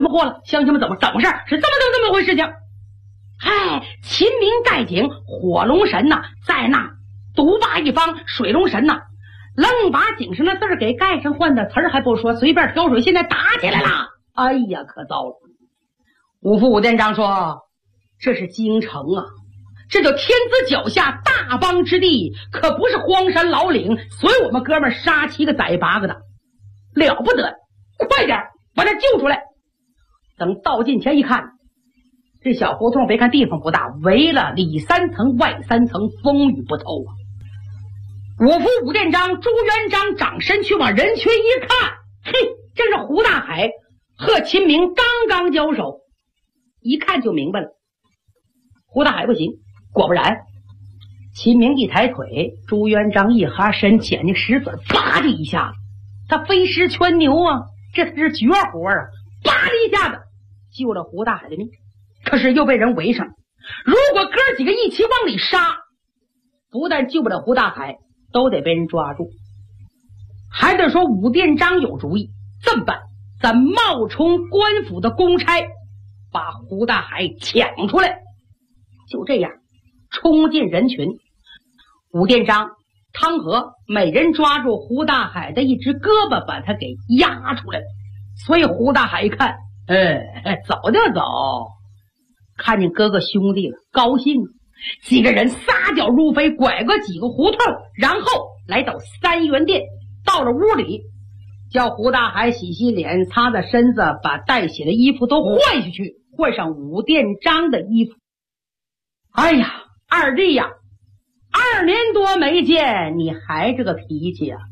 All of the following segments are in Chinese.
不过了，乡亲们怎么回事？是这么回事情。嗨，秦明带警，火龙神呐，在那独霸一方，水龙神呐，愣把井上的字给盖上，换的词儿还不说，随便挑水，现在打起来了。哎呀，可糟了！五副武店长说：“这是京城啊，这叫天子脚下，大邦之地，可不是荒山老岭。所以我们哥们杀7个宰8个的，了不得！快点把他救出来！”等到近前一看，这小胡同别看地方不大，围了里3层外3层，风雨不透啊。五副武店长朱元璋长身去往人群一看，嘿，这是胡大海和秦明刚刚交手，一看就明白了。胡大海不行，果不然，秦明一抬腿，朱元璋一哈身，捡那石子，啪的一下子，他飞狮圈牛啊，这是绝活啊！啪的一下子救了胡大海的命，可是又被人围上。如果哥几个一起往里杀，不但救不了胡大海，都得被人抓住。还得说武店章有主意，这么办，咱冒充官府的公差，把胡大海抢出来。就这样冲进人群，武店章、汤和每人抓住胡大海的一只胳膊，把他给压出来。所以胡大海一看，走就走，看见哥哥兄弟了，高兴。几个人撒脚入飞，拐过几个胡同，然后来到3元殿。到了屋里，叫胡大海洗洗脸，擦擦身子，把带血的衣服都换下去，换上武店章的衣服。哎呀，二弟呀，2年多没见，你还这个脾气啊？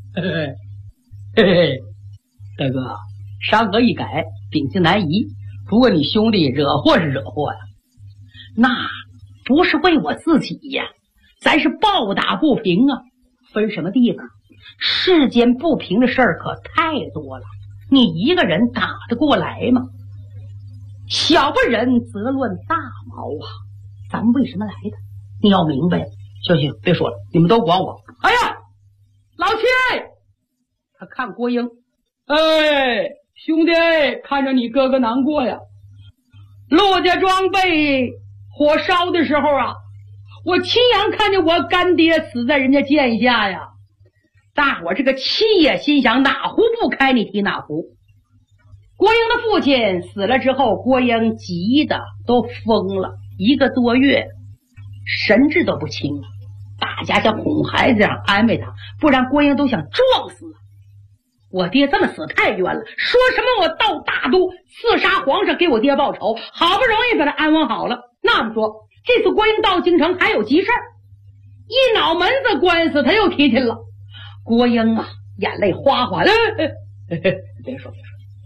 大哥，山河一改，秉性难移。不过你兄弟惹祸是惹祸呀，那不是为我自己呀，咱是抱打不平啊。分什么地方？世间不平的事儿可太多了，你一个人打得过来吗？小不忍则乱大毛啊！咱们为什么来的？你要明白。行，别说了，你们都管我。哎呀，老七，他看郭英，兄弟，看着你哥哥难过呀。陆家庄被火烧的时候啊，我亲眼看见我干爹死在人家剑下呀。大伙这个气呀，心想哪壶不开你提哪壶。郭英的父亲死了之后，郭英急的都疯了，1个多月神志都不清了。大家像哄孩子一样安慰他，不然郭英都想撞死了。我爹这么死太冤了，说什么我到大都刺杀皇上给我爹报仇，好不容易把他安稳好了。那么说这次郭英到京城还有急事儿，一脑门子官司他又提起了。郭英啊，眼泪哗哗的。别说，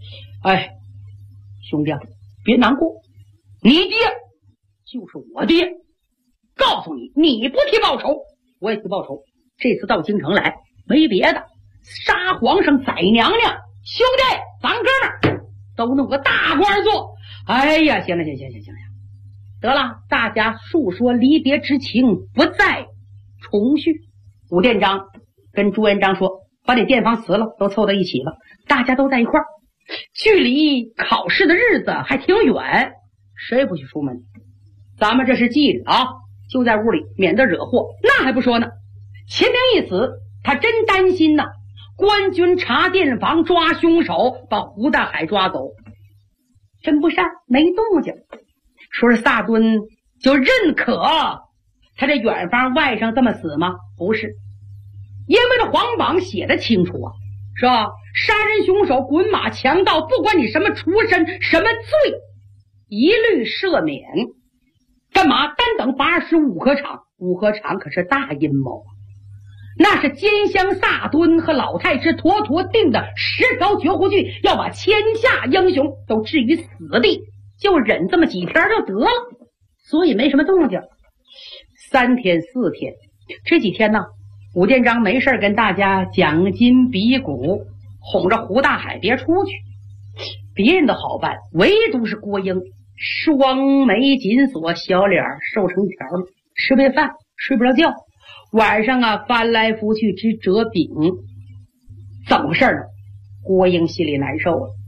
兄弟，别难过，你爹就是我爹。告诉你，你不替报仇，我也替报仇。这次到京城来，没别的，杀皇上宰娘娘。兄弟，咱哥们儿都弄个大官做。哎呀，行了，得了，大家述说离别之情，不再重续。武店章跟朱元璋说，把你店房辞了，都凑到一起了，大家都在一块儿，距离考试的日子还挺远，谁也不许出门。咱们这是纪律啊，就在屋里，免得惹祸。那还不说呢，秦明一死，他真担心呐，官军查店房抓凶手，把胡大海抓走。真不善，没动静。说是萨敦就认可他这远方外甥这么死吗？不是，因为这皇榜写的清楚啊，是吧？杀人凶手、滚马强盗，不管你什么出身、什么罪，一律赦免。干嘛？单等罚25五合场，五合场可是大阴谋啊！那是奸相萨敦和老太师妥妥定的10条绝户剧，要把天下英雄都置于死地，就忍这么几天就得了，所以没什么动静。3天4天，这几天呢，武店章没事跟大家讲金比古，哄着胡大海别出去。别人都好办，唯独是郭英，双眉紧锁，小脸瘦成条了，吃不饭，睡不着觉，晚上啊翻来覆去直折饼。怎么回事呢？郭英心里难受了。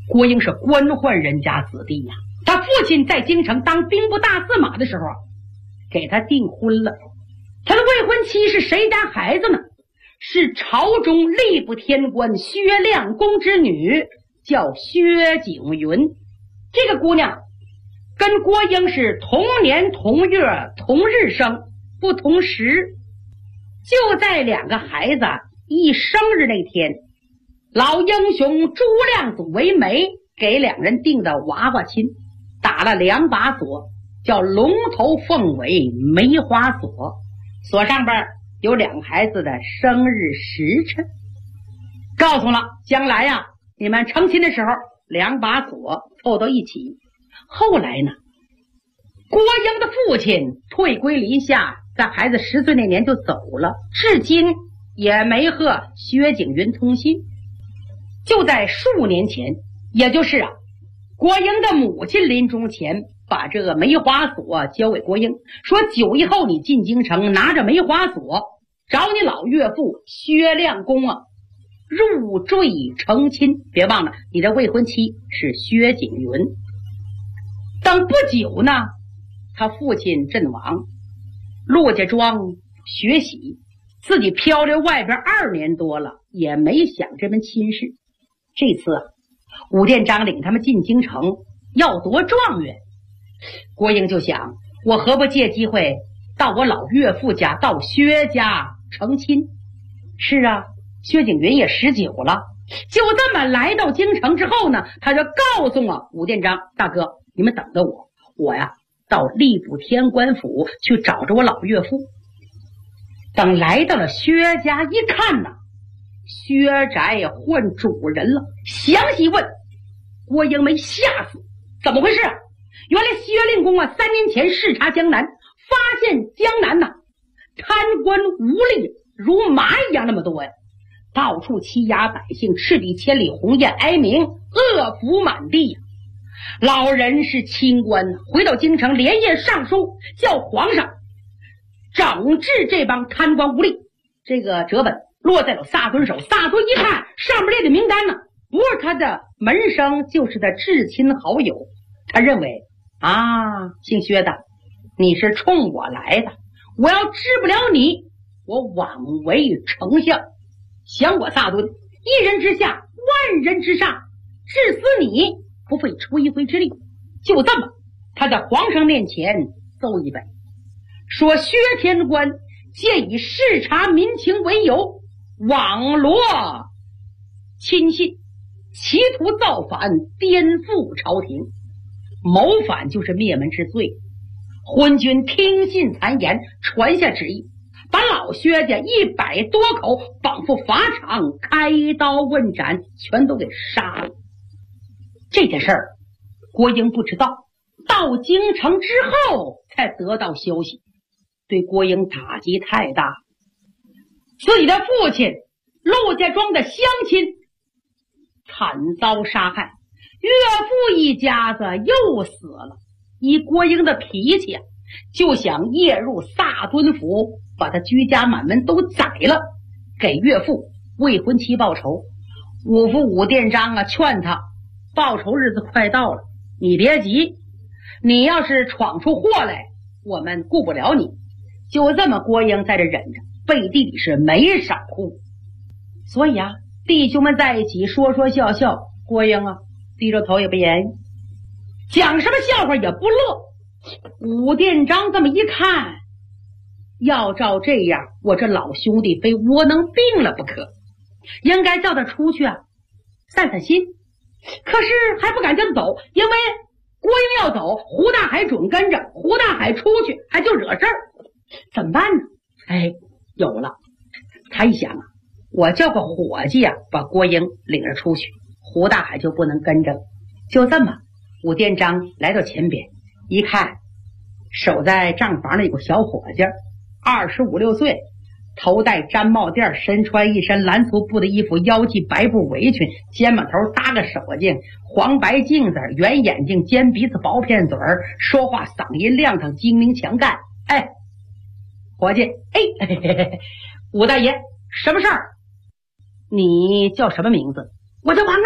郭英是官宦人家子弟呀，他父亲在京城当兵部大司马的时候给他订婚了。他的未婚妻是谁家孩子呢？是朝中吏部天官薛亮公之女，叫薛景云。这个姑娘跟郭英是同年同月同日生，不同时。就在两个孩子一生日那天，老英雄朱亮祖为媒，给两人定的娃娃亲，打了2把锁，叫龙头凤尾梅花锁，锁上边有两个孩子的生日时辰，告诉了将来呀，你们成亲的时候2把锁凑到一起。后来呢，郭英的父亲退归篱下，在孩子10岁那年就走了，至今也没和薛景云通信。就在数年前，也就是郭英的母亲临终前把这个梅花锁交给郭英，说9以后你进京城，拿着梅花锁找你老岳父薛亮公入赘成亲，别忘了你的未婚妻是薛景云。等不久呢，他父亲阵亡，陆家庄学习，自己漂流外边2年多了，也没想这门亲事。这次武殿章领他们进京城要夺状元，郭英就想，我何不借机会到我老岳父家，到薛家成亲。是啊，薛景云也19了。就这么来到京城之后呢，他就告诉武殿章，大哥你们等着我，我呀到吏部天官府去找着我老岳父。等来到了薛家一看呢，薛宅换主人了。详细问，郭英没吓死。怎么回事原来薛令公3年前视察江南，发现江南贪官污吏如麻一样那么多呀，到处欺压百姓，赤地千里，鸿雁哀鸣，恶福满地呀。老人是清官，回到京城连夜上书，叫皇上整治这帮贪官污吏。这个折本落在了萨敦手，萨敦一看上面列的名单呢，不是他的门生就是他至亲好友。他认为姓薛的你是冲我来的，我要治不了你，我枉为丞相。想我萨敦一人之下万人之上，治死你不费吹灰之力。就这么，他在皇上面前奏一本，说薛天官借以视察民情为由，网罗亲信，企图造反，颠覆朝廷。谋反就是灭门之罪。昏君听信谗言，传下旨意，把老薛家100多口绑赴法场，开刀问斩，全都给杀了。这件事儿郭英不知道，到京城之后才得到消息，对郭英打击太大。自己的父亲陆家庄的乡亲惨遭杀害，岳父一家子又死了。以郭英的脾气就想夜入萨敦府，把他居家满门都宰了，给岳父未婚妻报仇。五府武殿章劝他，报仇日子快到了，你别急，你要是闯出祸来，我们顾不了你。就这么郭英在这忍着，背地里是没少哭。所以弟兄们在一起说说笑笑，郭英低着头也不言语，讲什么笑话也不乐。武殿章这么一看，要照这样，我这老兄弟非窝囊病了不可，应该叫他出去散散心。可是还不敢叫他走，因为郭英要走，胡大海准跟着，胡大海出去还就惹事儿，怎么办呢？有了，他一想我叫个伙计把郭英领着出去，胡大海就不能跟着。就这么，武殿章来到前边一看，守在账房里有个小伙计，25、26岁，头戴毡帽垫，身穿一身蓝粗布的衣服，腰系白布围裙，肩膀头搭个手镜，黄白镜子，圆眼睛，尖鼻子，薄片嘴儿，说话嗓音亮堂，精明强干。伙计，武大爷，什么事儿？你叫什么名字？我叫王二。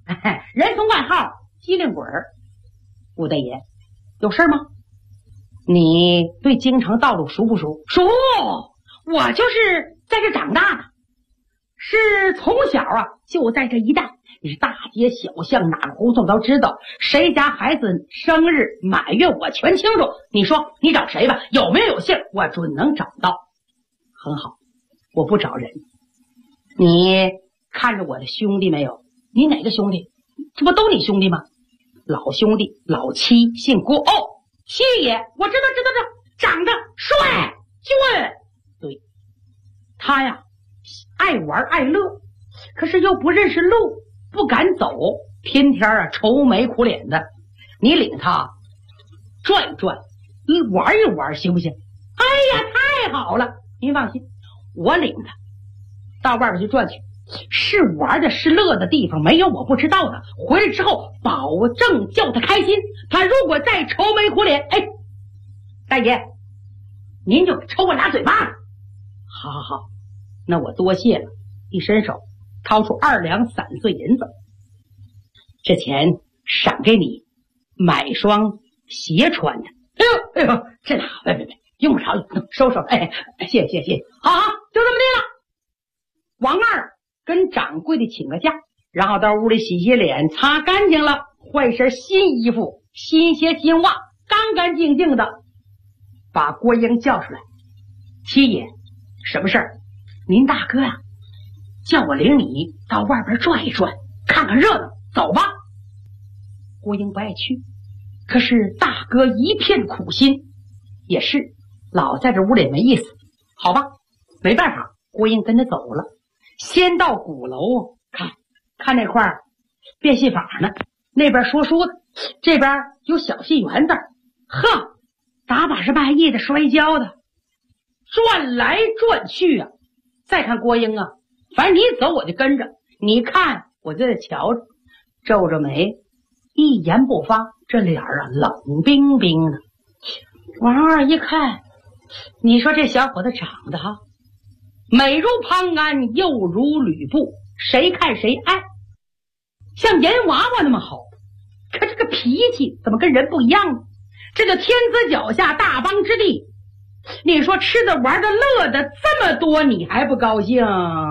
人送外号机灵鬼儿。武大爷，有事吗？你对京城道路熟不熟？熟，我就是在这长大的，是从小啊就在这一带，你是大街小巷哪个胡同都知道，谁家孩子生日满月我全清楚。你说你找谁吧，有没有姓我准能找到。很好，我不找人。你看着我的兄弟没有？你哪个兄弟？这不都你兄弟吗？老兄弟老七姓郭。哦，七爷，我知道，长得帅俊。对，他呀爱玩爱乐，可是又不认识路，不敢走，天天啊愁眉苦脸的。你领他转一转，玩一玩行不行？哎呀，太好了，您放心，我领他到外边去转去，是玩的是乐的地方没有我不知道的，回来之后保证叫他开心。他如果再愁眉苦脸，哎，大爷您就抽我俩嘴巴了。好，那我多谢了。一伸手掏出2两3碎银子，这钱赏给你买双鞋穿的。哎呦，这哪别用不着，收，哎，谢谢。好，就这么地了。王二跟掌柜的请个假，然后到屋里洗洗脸，擦干净了，换身新衣服，新鞋新袜，干干净净的，把郭英叫出来。七爷，什么事儿？您大哥呀叫我领你到外边转一转，看看热闹，走吧。郭英不爱去，可是大哥一片苦心，也是老在这屋里没意思。好吧，没办法，郭英跟他走了。先到鼓楼看那块变戏法呢，那边说书的，这边有小戏园子，呵，打把式卖艺的，摔跤的，转来转去啊。再看郭英啊，反正你走我就跟着，你看我就得瞧着，皱着眉，一言不发，这脸啊冷冰冰的。王二一看，你说这小伙子长得哈，美如潘安，又如吕布，谁看谁爱，像盐娃娃那么好，可这个脾气怎么跟人不一样呢？这个天子脚下大邦之地，你说吃的玩的乐的这么多，你还不高兴？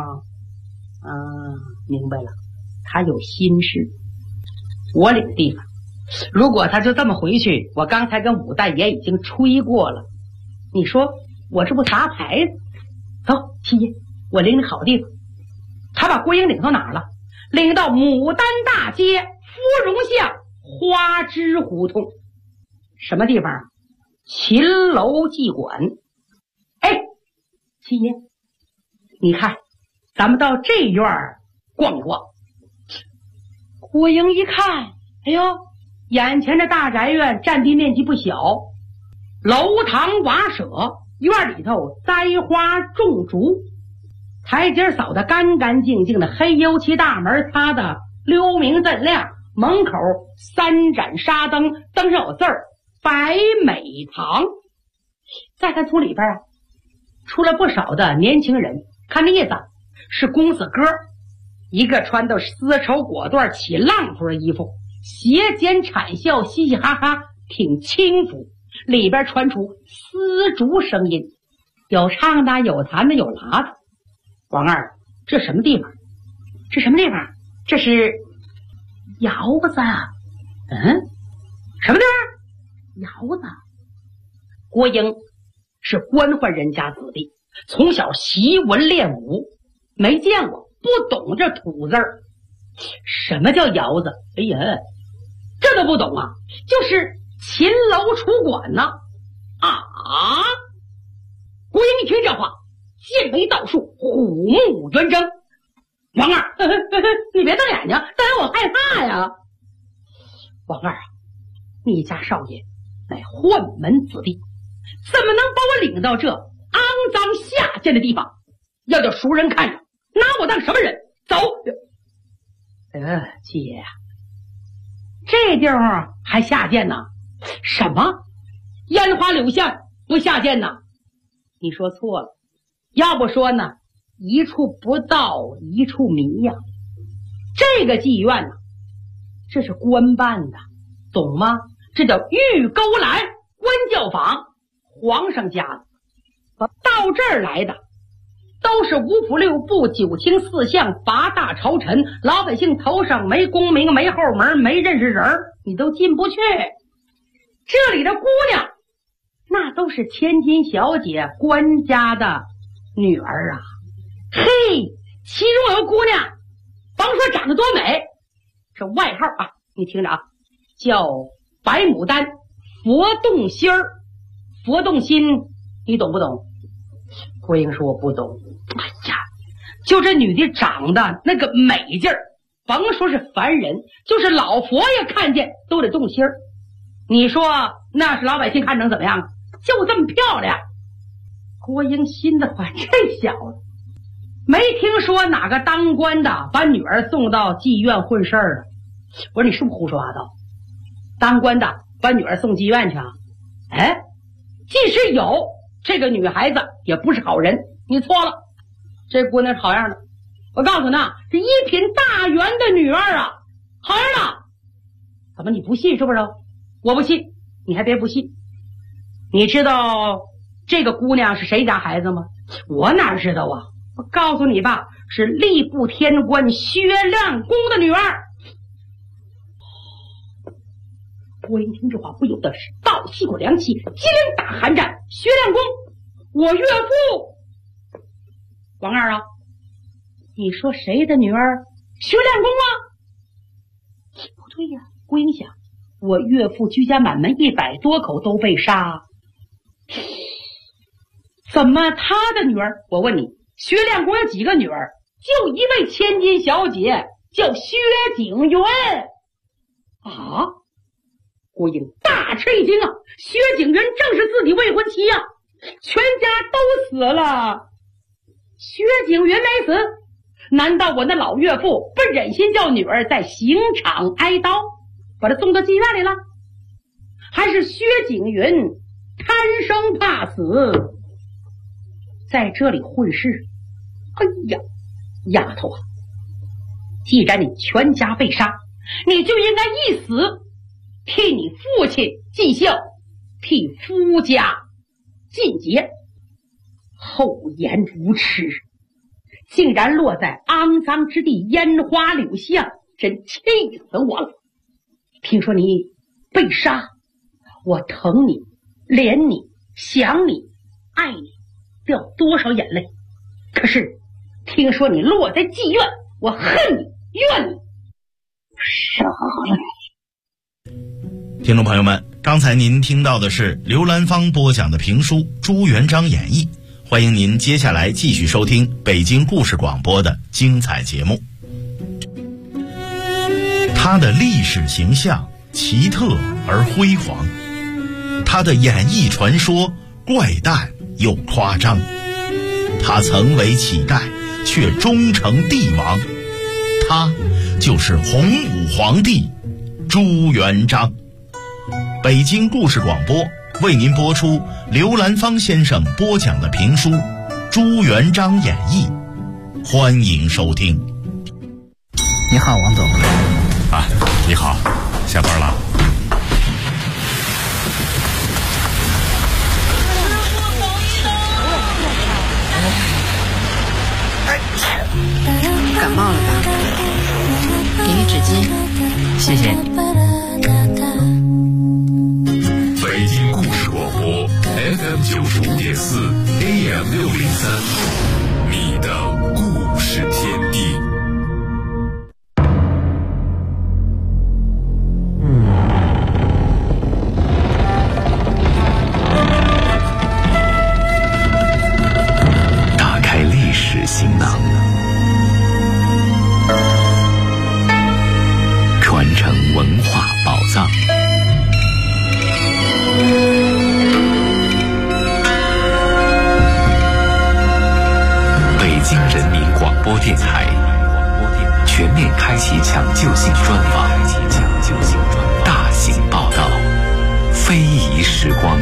明白了，他有心事。我领地方，如果他就这么回去，我刚才跟武大爷已经吹过了，你说我这不砸牌子？走，七爷，我领你好地方。他把郭英领到哪儿了？领到牡丹大街芙蓉巷花枝胡同。什么地方？秦楼妓馆。哎，七爷，你看咱们到这院逛逛。郭英一看，哎呦，眼前这大宅院占地面积不小，楼堂瓦舍，院里头栽花种竹，台阶扫得干干净净的，黑油漆大门擦得溜明锃亮，门口3盏纱灯，灯上有字儿百美堂。再看从里边啊，出了不少的年轻人，看那意思是公子哥，一个穿的丝绸裹缎起浪头的衣服，斜肩谄笑，嘻嘻哈哈，挺轻浮，里边传出丝竹声音，有唱的，有弹的，有拉的。王二，这什么地方？这什么地方？这是窑子。什么地方？窑子。郭英是官宦人家子弟，从小习文练武，没见过，不懂这土字儿。什么叫窑子？哎呀，这都不懂啊？就是秦楼楚馆呢。郭英一听这话，剑眉倒竖，虎目圆睁。王二，你别瞪眼睛，瞪眼我害怕呀。王二啊，你家少爷乃宦门子弟，怎么能把我领到这肮脏下贱的地方？要叫熟人看着，拿我当什么人？走！七爷呀，这地方还下贱呢？什么？烟花柳巷不下贱呢？你说错了，要不说呢，一处不到一处迷呀。这个妓院呢， 这是官办的，懂吗？这叫御钩栏官教坊，皇上家的。到这儿来的都是五府六部九卿四相八大朝臣，老百姓头上没功名没后门没认识人，你都进不去。这里的姑娘那都是千金小姐官家的女儿啊。嘿，其中有姑娘甭说长得多美，这外号啊你听着啊，叫白牡丹、佛动心儿、佛动心，你懂不懂？郭英说我不懂。哎呀，就这女的长得那个美劲儿，甭说是凡人，就是老佛爷看见都得动心儿。你说那是老百姓看成怎么样啊？就这么漂亮。郭英心的话，这小子没听说哪个当官的把女儿送到妓院混事儿了。我说你是不是胡说八道？当官的把女儿送妓院去啊？哎，即使有，这个女孩子也不是好人，你错了。这姑娘是好样的，我告诉你啊，这一品大员的女儿啊，好样的。怎么你不信是不是？我不信，你还别不信。你知道这个姑娘是谁家孩子吗？我哪知道啊？我告诉你吧，是吏部天官薛亮公的女儿。郭英听这话不由得是倒吸口凉气，激灵打寒战。薛亮公，我岳父王二啊，你说谁的女儿？薛亮公啊？不对呀，郭英想，我岳父居家满门100多口都被杀，怎么他的女儿？我问你，薛亮公有几个女儿？就一位千金小姐，叫薛景云啊！郭英大吃一惊啊！薛景云正是自己未婚妻啊，全家都死了，薛景云没死，难道我那老岳父不忍心叫女儿在刑场挨刀，把她送到妓院里了？还是薛景云贪生怕死，在这里混事？哎呀，丫头啊，既然你全家被杀，你就应该一死替你父亲尽孝，替夫家尽节。厚颜无耻，竟然落在肮脏之地，烟花柳巷，真气死我了。听说你被杀，我疼你，怜你，想你，爱你，掉多少眼泪。可是听说你落在妓院，我恨你，怨你，杀了你。 听众朋友们，刚才您听到的是刘兰芳播讲的评书《朱元璋演义》，欢迎您接下来继续收听北京故事广播的精彩节目。他的历史形象奇特而辉煌，他的演艺传说怪诞又夸张，他曾为乞丐却终成帝王，他就是洪武皇帝朱元璋。北京故事广播为您播出刘兰芳先生播讲的评书《朱元璋演义》，欢迎收听。 你好，王总。 啊，你好，下班了？ 感冒了吧？给你纸巾。谢谢。 北京故事广播 FM95.4 AM603，你的故事天地。打开历史行囊，传承文化宝藏。北京人民广播电台全面开启抢救性专访，大型报道，非遗时光。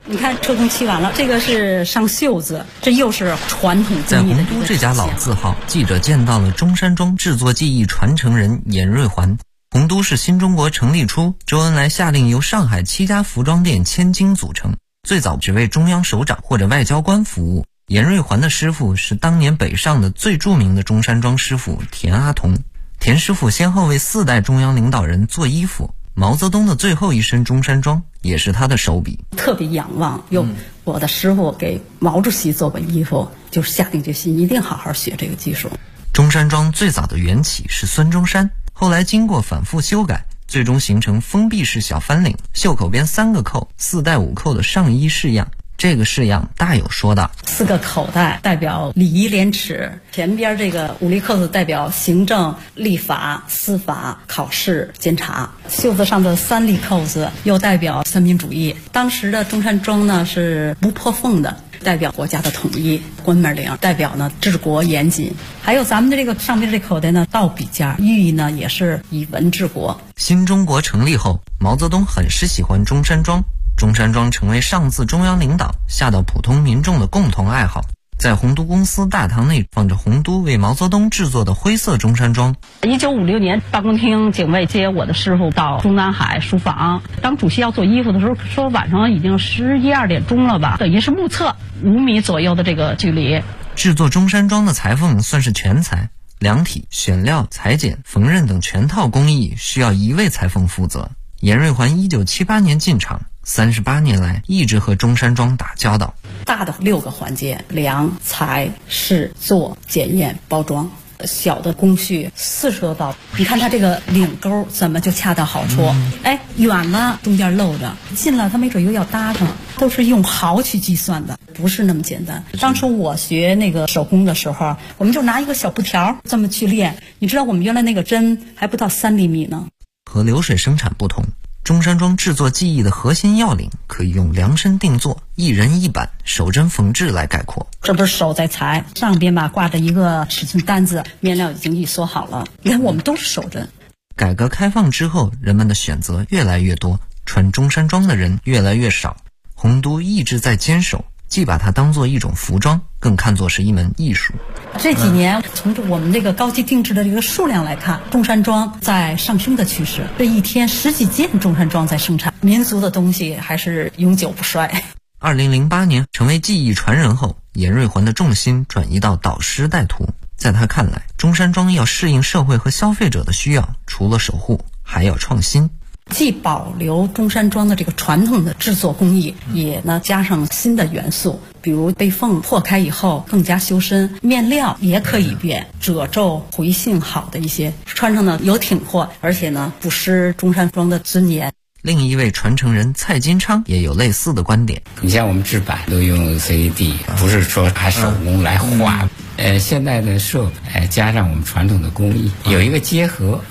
你看车工漆完了，这个是上袖子，这又是传统在洪都这家老字号，记者见到了中山装制作技艺传承人严瑞环。洪都是新中国成立初，周恩来下令由上海7家服装店千金组成，最早只为中央首长或者外交官服务。严瑞环的师傅是当年北上的最著名的中山装师傅田阿童。田师傅先后为4代中央领导人做衣服，毛泽东的最后一身中山装也是他的手笔。 特别仰望，我的师傅给毛主席做过衣服，就是下定决心一定好好学这个技术。 中山装最早的缘起是孙中山，后来经过反复修改，最终形成封闭式小翻领，袖口边3个扣，4带5扣的上衣式样。这个式样大有说道 ，4个口袋代表礼仪廉耻，前边这个5粒扣子代表行政、立法、司法、考试、监察，袖子上的3粒扣子又代表三民主义。当时的中山装呢是不破缝的，代表国家的统一，关门领代表呢治国严谨，还有咱们的这个上面这口袋呢倒笔架，寓意呢也是以文治国。 新中国成立后，毛泽东很是喜欢中山装，中山装成为上自中央领导下到普通民众的共同爱好。在洪都公司大堂内放着洪都为毛泽东制作的灰色中山装。 1956年，办公厅警卫接我的师傅到中南海书房，当主席要做衣服的时候，说晚上已经11、12点钟了吧，等于是目测5米左右的这个距离。 制作中山装的裁缝算是全才，量体、选料、裁剪、缝纫等全套工艺需要1位裁缝负责。严瑞环1978年进场，38年来一直和中山装打交道。 大的6个环节：量、裁、试、做、检验、包装。小的工序40多道。你看它这个领钩怎么就恰到好处？远了中间露着，近了它没准又要搭上，都是用毫去计算的，不是那么简单。当初我学那个手工的时候，我们就拿一个小布条这么去练。你知道我们原来那个针还不到3厘米呢。 和流水生产不同，中山装制作技艺的核心要领可以用量身定做、一人一板、手针缝制来概括。 这不是手在裁，上边吧挂着一个尺寸单子，面料已经预缩好了。你看我们都是手针。 改革开放之后，人们的选择越来越多，穿中山装的人越来越少。洪都一直在坚守，既把它当作一种服装，更看作是一门艺术。 这几年从我们这个高级定制的这个数量来看，中山装在上升的趋势。这一天10几件中山装在生产，民族的东西还是永久不衰。 2008年成为技艺传人后，严瑞环的重心转移到导师带徒。在他看来，中山装要适应社会和消费者的需要，除了守护，还要创新。 既保留中山装的这个传统的制作工艺，也呢加上新的元素，比如被缝破开以后更加修身，面料也可以变，褶皱回性好的一些，穿上呢有挺阔，而且呢不失中山装的尊严。 另一位传承人蔡金昌也有类似的观点。 你像我们制版都用 CAD， 不是说拿手工来画。现在的设备加上我们传统的工艺，有一个结合。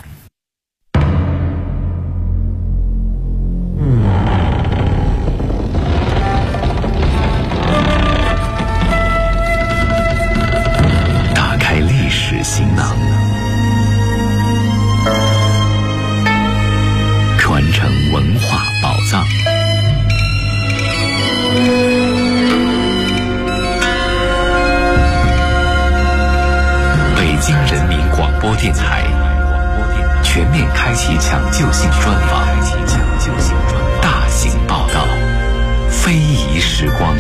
打开历史行囊，传承文化宝藏。北京人民广播电台全面开启抢救性专访，大型报道，非遗时光。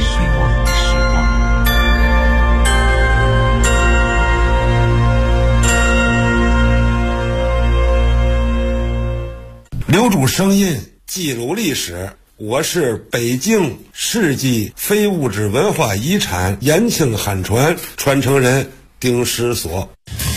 留住声音，记录历史。我是北京世纪非物质文化遗产延庆汉传传承人丁石所。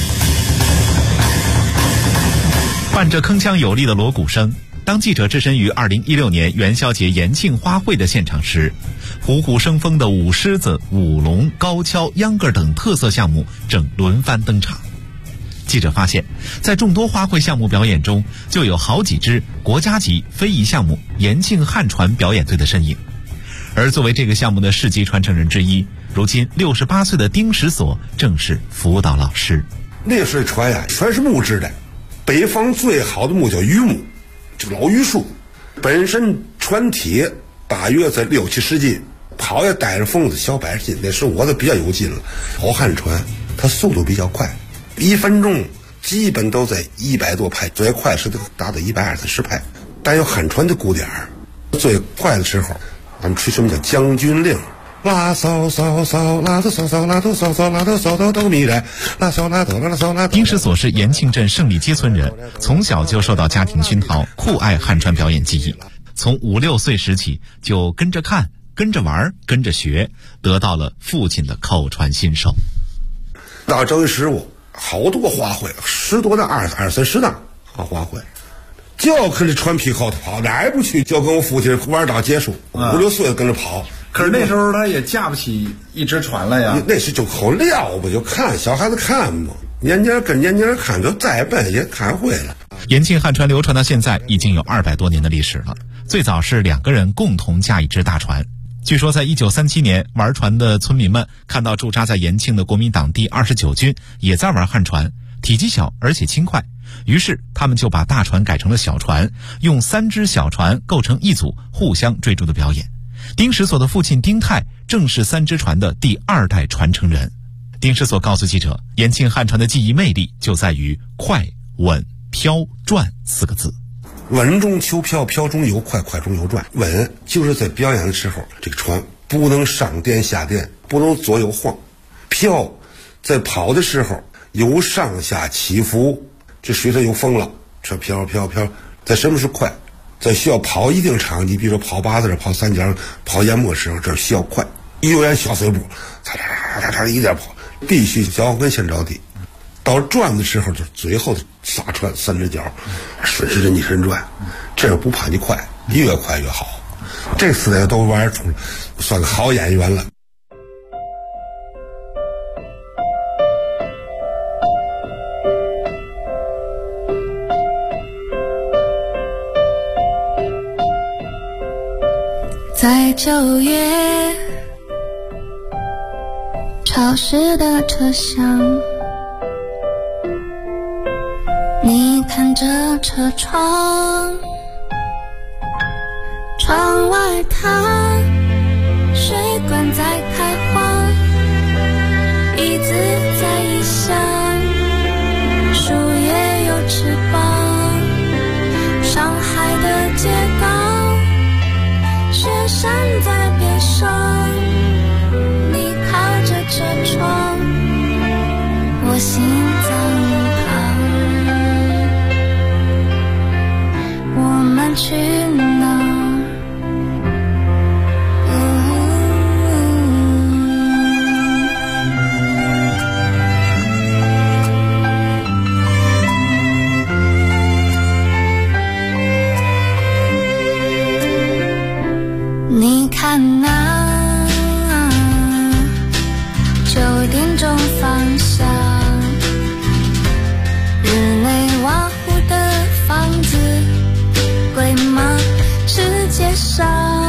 伴着铿锵有力的锣鼓声，当记者置身于2016年元宵节延庆花卉的现场时，虎虎生风的舞狮子、舞龙、高跷、秧歌等特色项目正轮番登场。记者发现，在众多花卉项目表演中，就有好几支国家级非遗项目延庆汉传表演队的身影。而作为这个项目的世纪传承人之一，如今68岁的丁石所正是辅导老师。 那时候船呀，全是木质的，北方最好的木叫榆木，这个老榆树，本身船体 8月才6、7、10斤，跑也带着缝子小80斤，那时候我都比较有劲了。跑旱船它速度比较快，1分钟基本都在100多拍，最快是达到120、130拍。但有旱船的鼓点儿，最快的时候，咱们吹什么叫将军令。拉骚骚骚，拉都骚骚，拉都骚骚，拉都骚骚都迷人，拉骚拉都拉骚拉。 丁石所是延庆镇胜利街村人，从小就受到家庭熏陶，酷爱旱船表演技艺。从5、6岁时起，就跟着看、跟着玩、跟着学，得到了父亲的口传心授。 到正月15，好多花卉，10多档、20、30档花卉。就跟着船皮后头跑，哪也不去，就跟我父亲玩到结束，5、6岁跟着跑。 可是那时候他也架不起一只船来呀。 那是就口撂吧，就看小孩子看嘛，年年跟年年看，就再笨也看会了。 延庆旱船流传到现在已经有200多年的历史了。最早是2个人共同驾一只大船。据说在1937年，玩船的村民们看到驻扎在延庆的国民党第29军也在玩旱船，体积小而且轻快，于是他们就把大船改成了小船，用3只小船构成一组，互相追逐的表演。丁石所的父亲丁泰正是3只船的第2代传承人。丁石所告诉记者，延庆旱船的技艺魅力就在于快、稳、飘、转4个字。 稳中求飘，飘中有快，快中有转。稳就是在表演的时候，这个船不能上颠下颠，不能左右晃。飘在跑的时候有上下起伏，这水上有风了，这飘飘飘。在什么是快？在需要跑一定长，你比如说跑八字、跑三角、跑淹没时候，这需要快，有点小碎步，嚓嚓嚓嚓一点跑，必须脚跟先着地。到转的时候，就最后撒船3只脚，顺时针逆时针转，这样不怕你快，越快越好。这4代都玩出，算个好演员了。 在9月潮湿的车厢，你看着车窗，窗外它水管在开花，椅子在异乡，树叶有翅膀，上海的街道，雪山在边上，你靠着车窗，我心脏旁，我们去哪？你看那9点钟方向，日内瓦湖的房子贵吗？世界上